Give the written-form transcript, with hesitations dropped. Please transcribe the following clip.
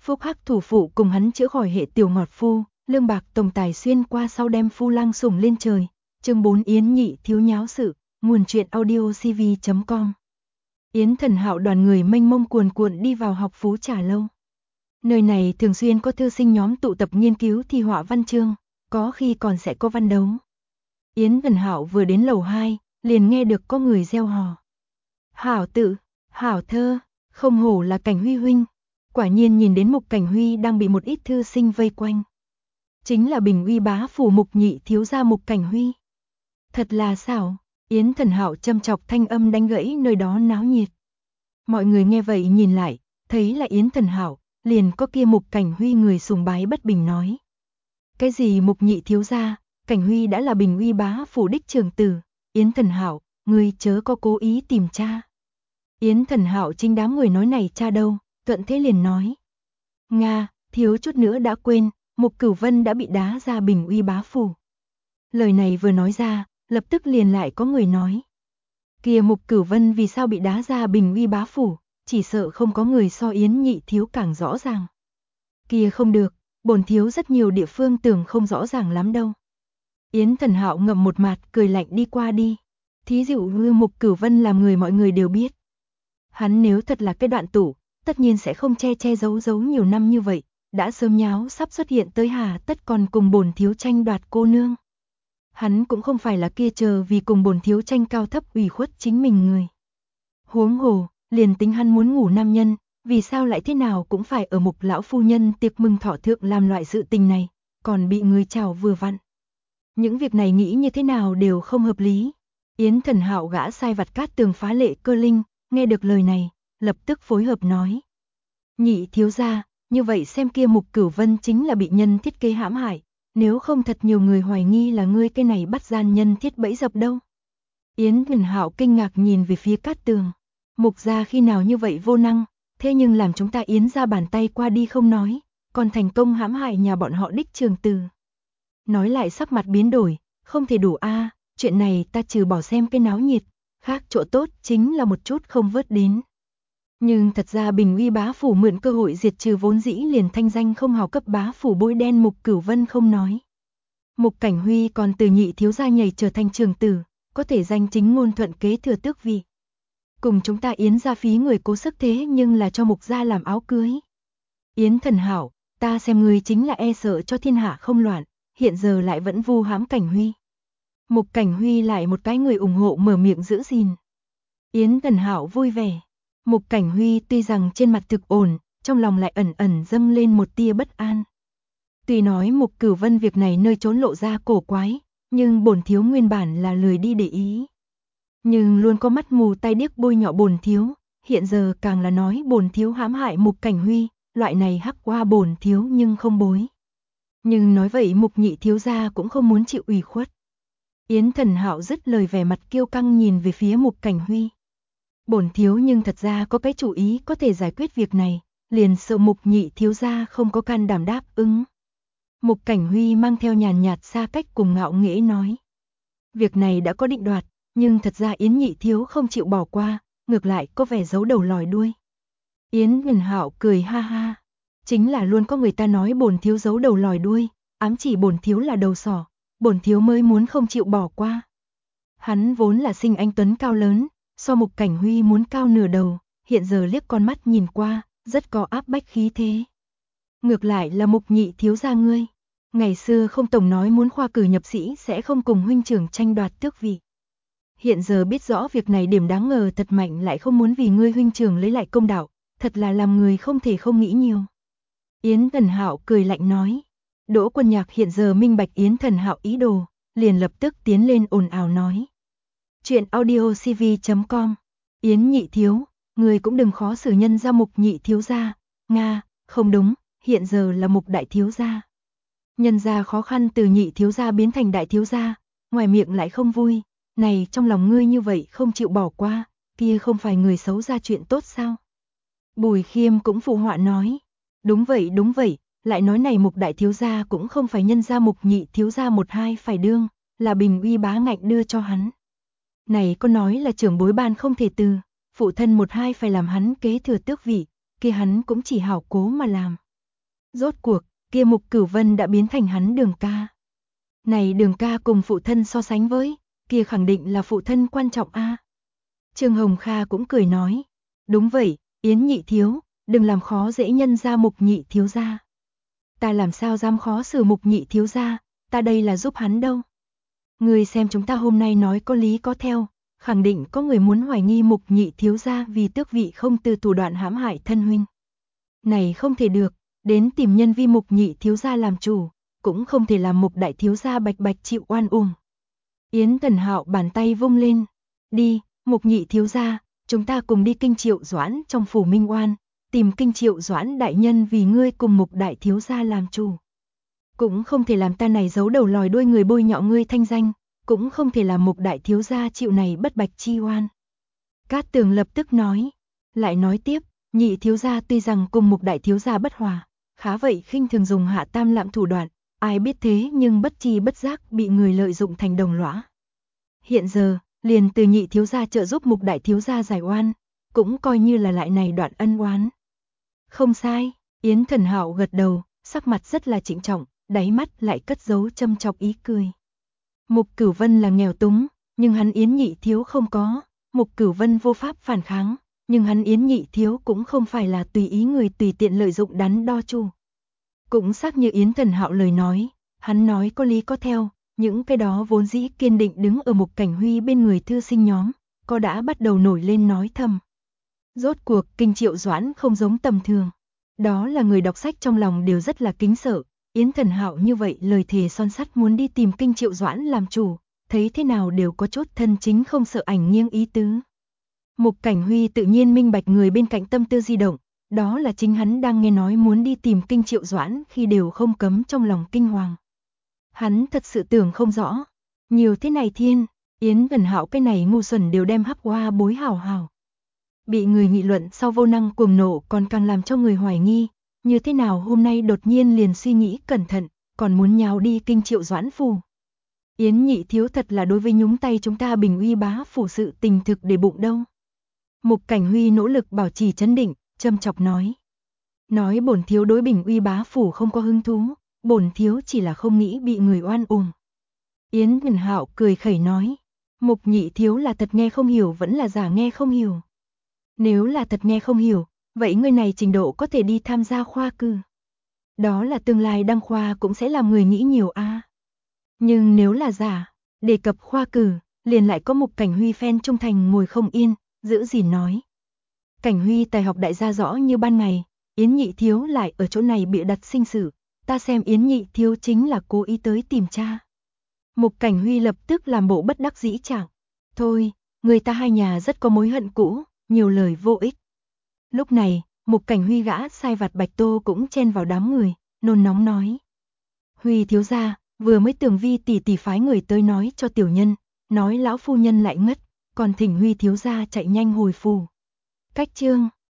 Phúc Hắc thủ phụ cùng hắn chữa khỏi hệ tiểu ngọt phu, lương bạc tổng tài xuyên qua sau đem phu lang sủng lên trời. Chương 4 Yến Nhị thiếu nháo sự, nguồn truyện audiocv.com. Yến Thần Hạo đoàn người mênh mông cuồn cuộn đi vào học Phú Trà Lâu. Nơi này thường xuyên có thư sinh nhóm tụ tập nghiên cứu thi họa văn chương, có khi còn sẽ có văn đấu. Yến Thần Hạo vừa đến lầu 2, liền nghe được có người reo hò. Hảo tự, hảo thơ, không hổ là Cảnh Huy huynh. Quả nhiên nhìn đến Mục Cảnh Huy đang bị một ít thư sinh vây quanh. Chính là Bình Uy bá phủ Mục Nhị thiếu gia Mục Cảnh Huy. Thật là xảo, Yến Thần Hạo châm chọc thanh âm đánh gãy nơi đó náo nhiệt. Mọi người nghe vậy nhìn lại, thấy là Yến Thần Hạo, liền có kia Mục Cảnh Huy người sùng bái bất bình nói. Cái gì Mục Nhị thiếu gia, Cảnh Huy đã là Bình Uy bá phủ đích trường tử, Yến Thần Hạo, ngươi chớ có cố ý tìm cha. Yến Thần Hạo chính đám người nói này cha đâu, thuận thế liền nói. Nga, thiếu chút nữa đã quên, Mục Cửu Vân đã bị đá ra Bình Uy bá phủ. Lời này vừa nói ra, lập tức liền lại có người nói. Kìa Mục Cửu Vân vì sao bị đá ra Bình Uy bá phủ, chỉ sợ không có người so Yến Nhị thiếu càng rõ ràng. Kìa không được, bổn thiếu rất nhiều địa phương tưởng không rõ ràng lắm đâu. Yến Thần Hạo ngậm một mặt cười lạnh đi qua đi. Thí dụ như Mục Cửu Vân làm người mọi người đều biết. Hắn nếu thật là cái đoạn tủ, tất nhiên sẽ không che giấu nhiều năm như vậy, đã sớm nháo sắp xuất hiện tới hà tất còn cùng bổn thiếu tranh đoạt cô nương. Hắn cũng không phải là kia chờ vì cùng bổn thiếu tranh cao thấp ủy khuất chính mình người. Huống hồ, liền tính hắn muốn ngủ nam nhân, vì sao lại thế nào cũng phải ở Mục lão phu nhân tiệc mừng thọ thượng làm loại sự tình này, còn bị người chào vừa vặn. Những việc này nghĩ như thế nào đều không hợp lý. Yến Thần Hạo gã sai vặt Cát Tường phá lệ cơ linh, nghe được lời này, lập tức phối hợp nói. Nhị thiếu gia, như vậy xem kia Mục Cửu Vân chính là bị nhân thiết kế hãm hại, nếu không thật nhiều người hoài nghi là ngươi cái này bắt gian nhân thiết bẫy dập đâu. Yến Thần Hạo kinh ngạc nhìn về phía Cát Tường. Mục gia khi nào như vậy vô năng, thế nhưng làm chúng ta Yến ra bàn tay qua đi không nói, còn thành công hãm hại nhà bọn họ đích trường tử. Nói lại sắc mặt biến đổi, không thể đủ a, chuyện này ta trừ bỏ xem cái náo nhiệt, khác chỗ tốt chính là một chút không vớt đến. Nhưng thật ra Bình Uy bá phủ mượn cơ hội diệt trừ vốn dĩ liền thanh danh không hào cấp bá phủ bôi đen Mục Cửu Vân không nói. Mục Cảnh Huy còn từ nhị thiếu gia nhảy trở thành trường tử, có thể danh chính ngôn thuận kế thừa tước vị. Cùng chúng ta Yến gia phí người cố sức thế nhưng là cho Mục gia làm áo cưới. Yến Thần Hạo, ta xem người chính là e sợ cho thiên hạ không loạn, hiện giờ lại vẫn vu hãm Cảnh Huy. Mục Cảnh Huy lại một cái người ủng hộ mở miệng giữ gìn. Yến Thần Hạo vui vẻ. Mục Cảnh Huy tuy rằng trên mặt thực ổn, trong lòng lại ẩn ẩn dâng lên một tia bất an. Tuy nói Mục Cửu Vân việc này nơi trốn lộ ra cổ quái, nhưng bổn thiếu nguyên bản là lười đi để ý. Nhưng luôn có mắt mù tay điếc bôi nhọ bổn thiếu, hiện giờ càng là nói bổn thiếu hãm hại Mục Cảnh Huy, loại này hắc qua bổn thiếu nhưng không bối. Nhưng nói vậy Mục Nhị thiếu gia cũng không muốn chịu ủy khuất. Yến Thần Hạo dứt lời vẻ mặt kiêu căng nhìn về phía Mục Cảnh Huy. Bổn thiếu nhưng thật ra có cái chủ ý có thể giải quyết việc này, liền sợ Mục Nhị thiếu gia không có can đảm đáp ứng. Mục Cảnh Huy mang theo nhàn nhạt xa cách cùng ngạo nghễ nói. Việc này đã có định đoạt, nhưng thật ra Yến Nhị thiếu không chịu bỏ qua, ngược lại có vẻ giấu đầu lòi đuôi. Yến Thần Hạo cười ha ha, chính là luôn có người ta nói bổn thiếu giấu đầu lòi đuôi, ám chỉ bổn thiếu là đầu sỏ, bổn thiếu mới muốn không chịu bỏ qua. Hắn vốn là sinh anh tuấn cao lớn, so Mục Cảnh Huy muốn cao nửa đầu, hiện giờ liếc con mắt nhìn qua, rất có áp bách khí thế. Ngược lại là Mục Nhị thiếu gia ngươi, ngày xưa không tổng nói muốn khoa cử nhập sĩ sẽ không cùng huynh trưởng tranh đoạt tước vị. Hiện giờ biết rõ việc này điểm đáng ngờ thật mạnh lại không muốn vì ngươi huynh trưởng lấy lại công đạo, thật là làm người không thể không nghĩ nhiều. Yến Thần Hạo cười lạnh nói. Đỗ Quân Nhạc hiện giờ minh bạch Yến Thần Hạo ý đồ, liền lập tức tiến lên ồn ào nói. Chuyện audiocv.com. Yến Nhị thiếu, người cũng đừng khó xử nhân ra Mục Nhị thiếu gia. Nga, không đúng, hiện giờ là Mục Đại thiếu gia. Nhân gia khó khăn từ Nhị thiếu gia biến thành Đại thiếu gia, ngoài miệng lại không vui, này trong lòng ngươi như vậy không chịu bỏ qua, kia không phải người xấu ra chuyện tốt sao? Bùi Khiêm cũng phụ họa nói. Đúng vậy, lại nói này Mục Đại thiếu gia cũng không phải nhân gia Mục Nhị thiếu gia một hai phải đương, là Bình Uy bá ngạnh đưa cho hắn. Này có nói là trưởng bối ban không thể từ, phụ thân một hai phải làm hắn kế thừa tước vị, kia hắn cũng chỉ hảo cố mà làm. Rốt cuộc, kia Mục Cửu Vân đã biến thành hắn Đường ca. Này Đường ca cùng phụ thân so sánh với, kia khẳng định là phụ thân quan trọng a. Trương Hồng Kha cũng cười nói, đúng vậy, Yến nhị thiếu, đừng làm khó dễ nhân gia Mục nhị thiếu gia. Ta làm sao dám khó xử Mục nhị thiếu gia, ta đây là giúp hắn đâu. Người xem chúng ta hôm nay nói có lý có theo, khẳng định có người muốn hoài nghi Mục nhị thiếu gia vì tước vị không từ thủ đoạn hãm hại thân huynh. Này không thể được, đến tìm nhân vi Mục nhị thiếu gia làm chủ, cũng không thể làm Mục đại thiếu gia bạch bạch chịu oan uổng. Yến Thần Hạo bàn tay vung lên, đi, Mục nhị thiếu gia, chúng ta cùng đi Kinh Triệu Doãn trong phủ Minh Oan, tìm Kinh Triệu Doãn đại nhân vì ngươi cùng Mục đại thiếu gia làm chủ. Cũng không thể làm ta này giấu đầu lòi đuôi người bôi nhọ ngươi thanh danh, cũng không thể làm Mục đại thiếu gia chịu này bất bạch chi oan. Cát Tường lập tức nói, lại nói tiếp, nhị thiếu gia tuy rằng cùng Mục đại thiếu gia bất hòa, khá vậy khinh thường dùng hạ tam lạm thủ đoạn, ai biết thế nhưng bất chi bất giác bị người lợi dụng thành đồng lõa. Hiện giờ, liền từ nhị thiếu gia trợ giúp Mục đại thiếu gia giải oan, cũng coi như là lại này đoạn ân oán. Không sai, Yến Thần Hạo gật đầu, sắc mặt rất là trịnh trọng, đáy mắt lại cất giấu châm chọc ý cười. Mục Cửu Vân là nghèo túng, nhưng hắn Yến nhị thiếu không có, Mục Cửu Vân vô pháp phản kháng, nhưng hắn Yến nhị thiếu cũng không phải là tùy ý người tùy tiện lợi dụng đắn đo chu. Cũng xác như Yến Thần Hạo lời nói, hắn nói có lý có theo, những cái đó vốn dĩ kiên định đứng ở Mục Cảnh Huy bên người thư sinh nhóm, có đã bắt đầu nổi lên nói thầm. Rốt cuộc Kinh Triệu Doãn không giống tầm thường, đó là người đọc sách trong lòng đều rất là kính sợ. Yến Thần Hạo như vậy lời thề son sắt muốn đi tìm Kinh Triệu Doãn làm chủ, thấy thế nào đều có chút thân chính không sợ ảnh nghiêng ý tứ. Mục Cảnh Huy tự nhiên minh bạch người bên cạnh tâm tư di động, đó là chính hắn đang nghe nói muốn đi tìm Kinh Triệu Doãn khi đều không cấm trong lòng kinh hoàng. Hắn thật sự tưởng không rõ, nhiều thế này thiên, Yến Thần Hạo cái này ngu xuẩn đều đem hắc hoa bối hào hào. Bị người nghị luận sau vô năng cuồng nộ còn càng làm cho người hoài nghi, như thế nào hôm nay đột nhiên liền suy nghĩ cẩn thận, còn muốn nhào đi Kinh Triệu Doãn phủ. Yến nhị thiếu thật là đối với nhúng tay chúng ta Bình Uy bá phủ sự tình thực để bụng đâu. Mục Cảnh Huy nỗ lực bảo trì trấn định, châm chọc nói. Nói bổn thiếu đối Bình Uy bá phủ không có hứng thú, bổn thiếu chỉ là không nghĩ bị người oan uổng. Yến Thần Hạo cười khẩy nói, Mục nhị thiếu là thật nghe không hiểu vẫn là giả nghe không hiểu. Nếu là thật nghe không hiểu, vậy người này trình độ có thể đi tham gia khoa cử. Đó là tương lai đăng khoa cũng sẽ làm người nghĩ nhiều a. Nhưng nếu là giả, đề cập khoa cử, liền lại có Mục Cảnh Huy phen trung thành ngồi không yên, giữ gìn nói. Cảnh Huy tài học đại gia rõ như ban ngày, Yến nhị thiếu lại ở chỗ này bịa đặt sinh sự, ta xem Yến nhị thiếu chính là cố ý tới tìm cha. Mục Cảnh Huy lập tức làm bộ bất đắc dĩ chẳng. Thôi, người ta hai nhà rất có mối hận cũ, nhiều lời vô ích. Lúc này, Mục Cảnh Huy gã sai vặt Bạch Tô cũng chen vào đám người, nôn nóng nói. Huy thiếu gia, vừa mới Tường Vi tỷ tỷ phái người tới nói cho tiểu nhân, nói lão phu nhân lại ngất, còn thỉnh Huy thiếu gia chạy nhanh hồi phủ. Cách chương